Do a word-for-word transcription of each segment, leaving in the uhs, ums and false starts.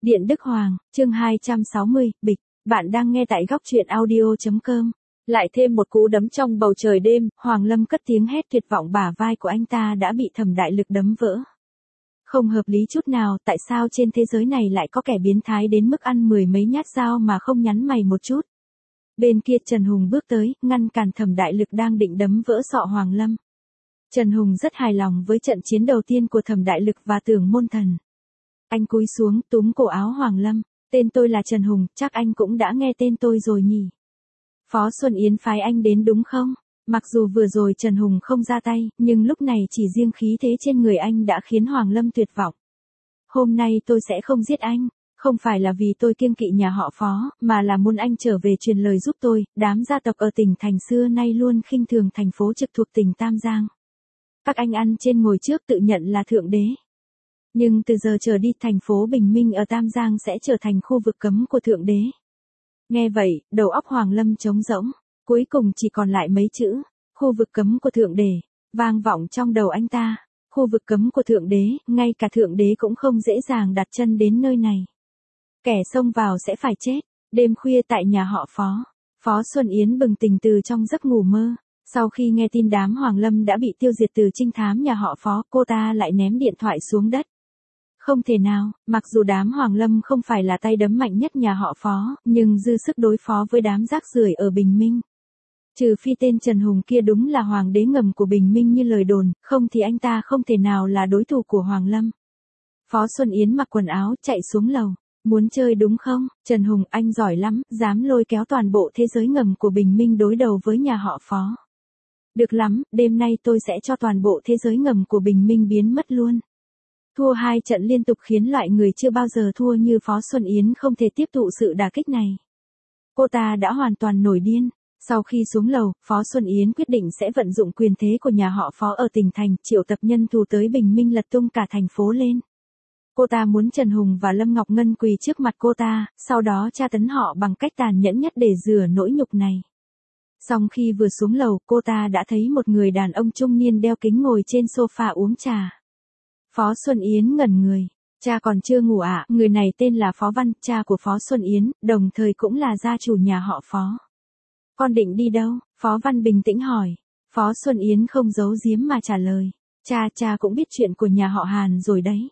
Điện Đức Hoàng, chương hai trăm sáu mươi, bịch, bạn đang nghe tại góc truyện audio.com. Lại thêm một cú đấm trong bầu trời đêm, Hoàng Lâm cất tiếng hét tuyệt vọng, bả vai của anh ta đã bị Thẩm Đại Lực đấm vỡ. Không hợp lý chút nào, tại sao trên thế giới này lại có kẻ biến thái đến mức ăn mười mấy nhát dao mà không nhắn mày một chút. Bên kia Trần Hùng bước tới, ngăn cản Thẩm Đại Lực đang định đấm vỡ sọ Hoàng Lâm. Trần Hùng rất hài lòng với trận chiến đầu tiên của Thẩm Đại Lực và Tưởng Môn Thần. Anh cúi xuống túm cổ áo Hoàng Lâm, tên tôi là Trần Hùng, chắc anh cũng đã nghe tên tôi rồi nhỉ. Phó Xuân Yến phái anh đến đúng không? Mặc dù vừa rồi Trần Hùng không ra tay, nhưng lúc này chỉ riêng khí thế trên người anh đã khiến Hoàng Lâm tuyệt vọng. Hôm nay tôi sẽ không giết anh, không phải là vì tôi kiêng kỵ nhà họ Phó, mà là muốn anh trở về truyền lời giúp tôi, đám gia tộc ở tỉnh thành xưa nay luôn khinh thường thành phố trực thuộc tỉnh Tam Giang. Các anh ăn trên ngồi trước tự nhận là thượng đế. Nhưng từ giờ trở đi thành phố Bình Minh ở Tam Giang sẽ trở thành khu vực cấm của thượng đế. Nghe vậy, đầu óc Hoàng Lâm trống rỗng, cuối cùng chỉ còn lại mấy chữ, khu vực cấm của thượng đế, vang vọng trong đầu anh ta. Khu vực cấm của thượng đế, ngay cả thượng đế cũng không dễ dàng đặt chân đến nơi này. Kẻ xông vào sẽ phải chết. Đêm khuya tại nhà họ Phó, Phó Xuân Yến bừng tỉnh từ trong giấc ngủ mơ. Sau khi nghe tin đám Hoàng Lâm đã bị tiêu diệt từ trinh thám nhà họ Phó, cô ta lại ném điện thoại xuống đất. Không thể nào, mặc dù đám Hoàng Lâm không phải là tay đấm mạnh nhất nhà họ Phó, nhưng dư sức đối phó với đám rác rưởi ở Bình Minh. Trừ phi tên Trần Hùng kia đúng là hoàng đế ngầm của Bình Minh như lời đồn, không thì anh ta không thể nào là đối thủ của Hoàng Lâm. Phó Xuân Yến mặc quần áo chạy xuống lầu. Muốn chơi đúng không? Trần Hùng, anh giỏi lắm, dám lôi kéo toàn bộ thế giới ngầm của Bình Minh đối đầu với nhà họ Phó. Được lắm, đêm nay tôi sẽ cho toàn bộ thế giới ngầm của Bình Minh biến mất luôn. Thua hai trận liên tục khiến loại người chưa bao giờ thua như Phó Xuân Yến không thể tiếp thụ sự đả kích này. Cô ta đã hoàn toàn nổi điên. Sau khi xuống lầu, Phó Xuân Yến quyết định sẽ vận dụng quyền thế của nhà họ Phó ở tỉnh thành, triệu tập nhân thù tới Bình Minh lật tung cả thành phố lên. Cô ta muốn Trần Hùng và Lâm Ngọc Ngân quỳ trước mặt cô ta, sau đó tra tấn họ bằng cách tàn nhẫn nhất để rửa nỗi nhục này. Xong khi vừa xuống lầu, cô ta đã thấy một người đàn ông trung niên đeo kính ngồi trên sofa uống trà. Phó Xuân Yến ngẩn người. Cha còn chưa ngủ ạ? À? Người này tên là Phó Văn, cha của Phó Xuân Yến, đồng thời cũng là gia chủ nhà họ Phó. Con định đi đâu? Phó Văn bình tĩnh hỏi. Phó Xuân Yến không giấu giếm mà trả lời. Cha, cha cũng biết chuyện của nhà họ Hàn rồi đấy.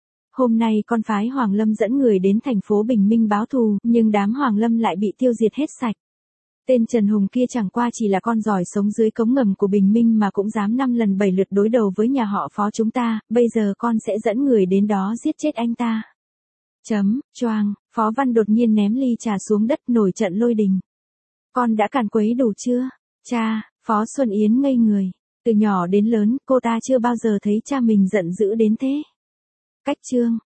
Hôm nay con phái Hoàng Lâm dẫn người đến thành phố Bình Minh báo thù, nhưng đám Hoàng Lâm lại bị tiêu diệt hết sạch. Tên Trần Hùng kia chẳng qua chỉ là con giỏi sống dưới cống ngầm của Bình Minh mà cũng dám năm lần bảy lượt đối đầu với nhà họ Phó chúng ta, bây giờ con sẽ dẫn người đến đó giết chết anh ta. Chấm, choang, Phó Văn đột nhiên ném ly trà xuống đất, nổi trận lôi đình. Con đã càn quấy đủ chưa? Cha, Phó Xuân Yến ngây người. Từ nhỏ đến lớn, cô ta chưa bao giờ thấy cha mình giận dữ đến thế. Cách chương,